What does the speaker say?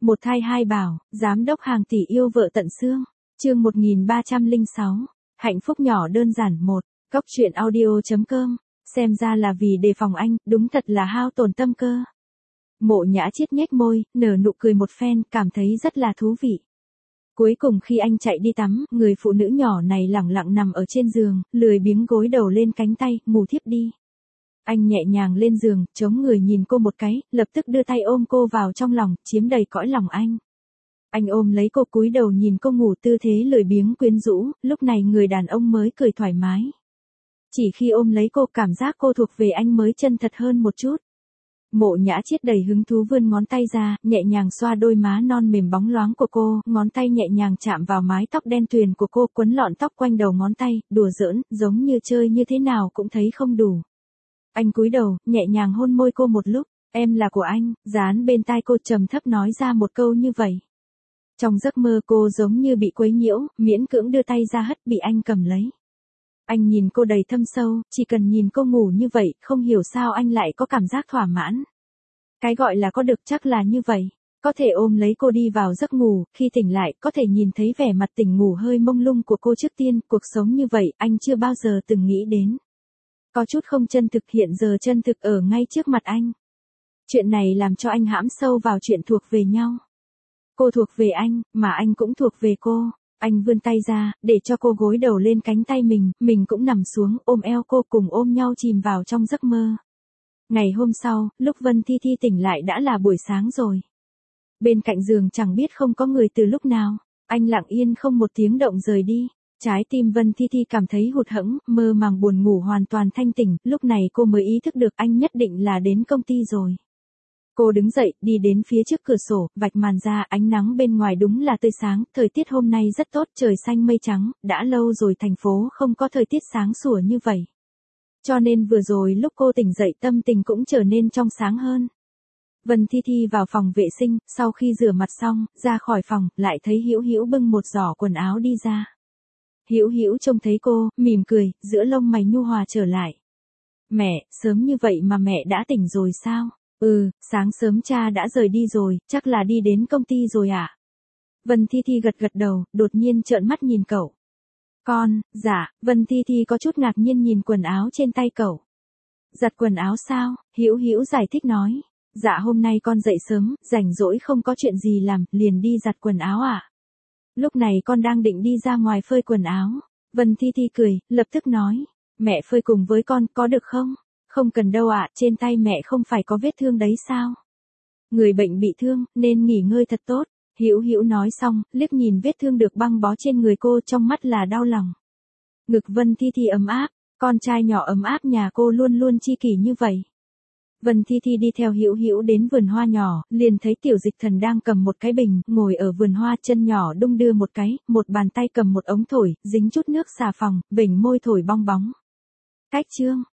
Một thai hai bảo, giám đốc hàng tỷ yêu vợ tận xương. Chương 1306. Hạnh phúc nhỏ đơn giản 1. Cóc truyện audio.com. Xem ra là vì đề phòng anh, đúng thật là hao tổn tâm cơ. Mộ Nhã Chiết nhếch môi, nở nụ cười một phen, cảm thấy rất là thú vị. Cuối cùng khi anh chạy đi tắm, người phụ nữ nhỏ này lẳng lặng nằm ở trên giường, lười biếng gối đầu lên cánh tay, ngủ thiếp đi. Anh nhẹ nhàng lên giường, chống người nhìn cô một cái, lập tức đưa tay ôm cô vào trong lòng, chiếm đầy cõi lòng anh. Anh ôm lấy cô cúi đầu nhìn cô ngủ tư thế lười biếng quyến rũ, lúc này người đàn ông mới cười thoải mái. Chỉ khi ôm lấy cô cảm giác cô thuộc về anh mới chân thật hơn một chút. Mộ Nhã Chiết đầy hứng thú vươn ngón tay ra, nhẹ nhàng xoa đôi má non mềm bóng loáng của cô, ngón tay nhẹ nhàng chạm vào mái tóc đen tuyền của cô, quấn lọn tóc quanh đầu ngón tay, đùa giỡn, giống như chơi như thế nào cũng thấy không đủ. Anh cúi đầu, nhẹ nhàng hôn môi cô một lúc, em là của anh, dán bên tai cô trầm thấp nói ra một câu như vậy. Trong giấc mơ cô giống như bị quấy nhiễu, miễn cưỡng đưa tay ra hất bị anh cầm lấy. Anh nhìn cô đầy thâm sâu, chỉ cần nhìn cô ngủ như vậy, không hiểu sao anh lại có cảm giác thỏa mãn. Cái gọi là có được chắc là như vậy. Có thể ôm lấy cô đi vào giấc ngủ, khi tỉnh lại, có thể nhìn thấy vẻ mặt tỉnh ngủ hơi mông lung của cô trước tiên, cuộc sống như vậy, anh chưa bao giờ từng nghĩ đến. Có chút không chân thực, hiện giờ chân thực ở ngay trước mặt anh. Chuyện này làm cho anh hãm sâu vào chuyện thuộc về nhau. Cô thuộc về anh, mà anh cũng thuộc về cô. Anh vươn tay ra, để cho cô gối đầu lên cánh tay mình cũng nằm xuống, ôm eo cô cùng ôm nhau chìm vào trong giấc mơ. Ngày hôm sau, lúc Vân Thi Thi tỉnh lại đã là buổi sáng rồi. Bên cạnh giường chẳng biết không có người từ lúc nào, anh lặng yên không một tiếng động rời đi. Trái tim Vân Thi Thi cảm thấy hụt hẫng, mơ màng buồn ngủ hoàn toàn thanh tỉnh, lúc này cô mới ý thức được anh nhất định là đến công ty rồi. Cô đứng dậy, đi đến phía trước cửa sổ, vạch màn ra, ánh nắng bên ngoài đúng là tươi sáng, thời tiết hôm nay rất tốt, trời xanh mây trắng, đã lâu rồi thành phố không có thời tiết sáng sủa như vậy. Cho nên vừa rồi lúc cô tỉnh dậy tâm tình cũng trở nên trong sáng hơn. Vân Thi Thi vào phòng vệ sinh, sau khi rửa mặt xong, ra khỏi phòng, lại thấy Hữu Hữu bưng một giỏ quần áo đi ra. Hữu Hữu trông thấy cô, mỉm cười, giữa lông mày nhu hòa trở lại. Mẹ, sớm như vậy mà mẹ đã tỉnh rồi sao? Ừ, sáng sớm cha đã rời đi rồi, chắc là đi đến công ty rồi ạ. Vân Thi Thi gật gật đầu, đột nhiên trợn mắt nhìn cậu. Con, dạ, Vân Thi Thi có chút ngạc nhiên nhìn quần áo trên tay cậu. Giặt quần áo sao? Hữu Hữu giải thích nói. Dạ hôm nay con dậy sớm, rảnh rỗi không có chuyện gì làm, liền đi giặt quần áo ạ. Lúc này con đang định đi ra ngoài phơi quần áo. Vân Thi Thi cười, lập tức nói. Mẹ phơi cùng với con, có được không? Không cần đâu ạ, trên tay mẹ không phải có vết thương đấy sao? Người bệnh bị thương, nên nghỉ ngơi thật tốt. Hữu Hữu nói xong, liếc nhìn vết thương được băng bó trên người cô, trong mắt là đau lòng. Ngực Vân Thi Thi ấm áp, con trai nhỏ ấm áp nhà cô luôn luôn chi kỷ như vậy. Vân Thi Thi đi theo Hữu Hữu đến vườn hoa nhỏ, liền thấy Tiểu Dịch Thần đang cầm một cái bình, ngồi ở vườn hoa, chân nhỏ đung đưa một cái, một bàn tay cầm một ống thổi, dính chút nước xà phòng, vểnh môi thổi bong bóng. Cách chương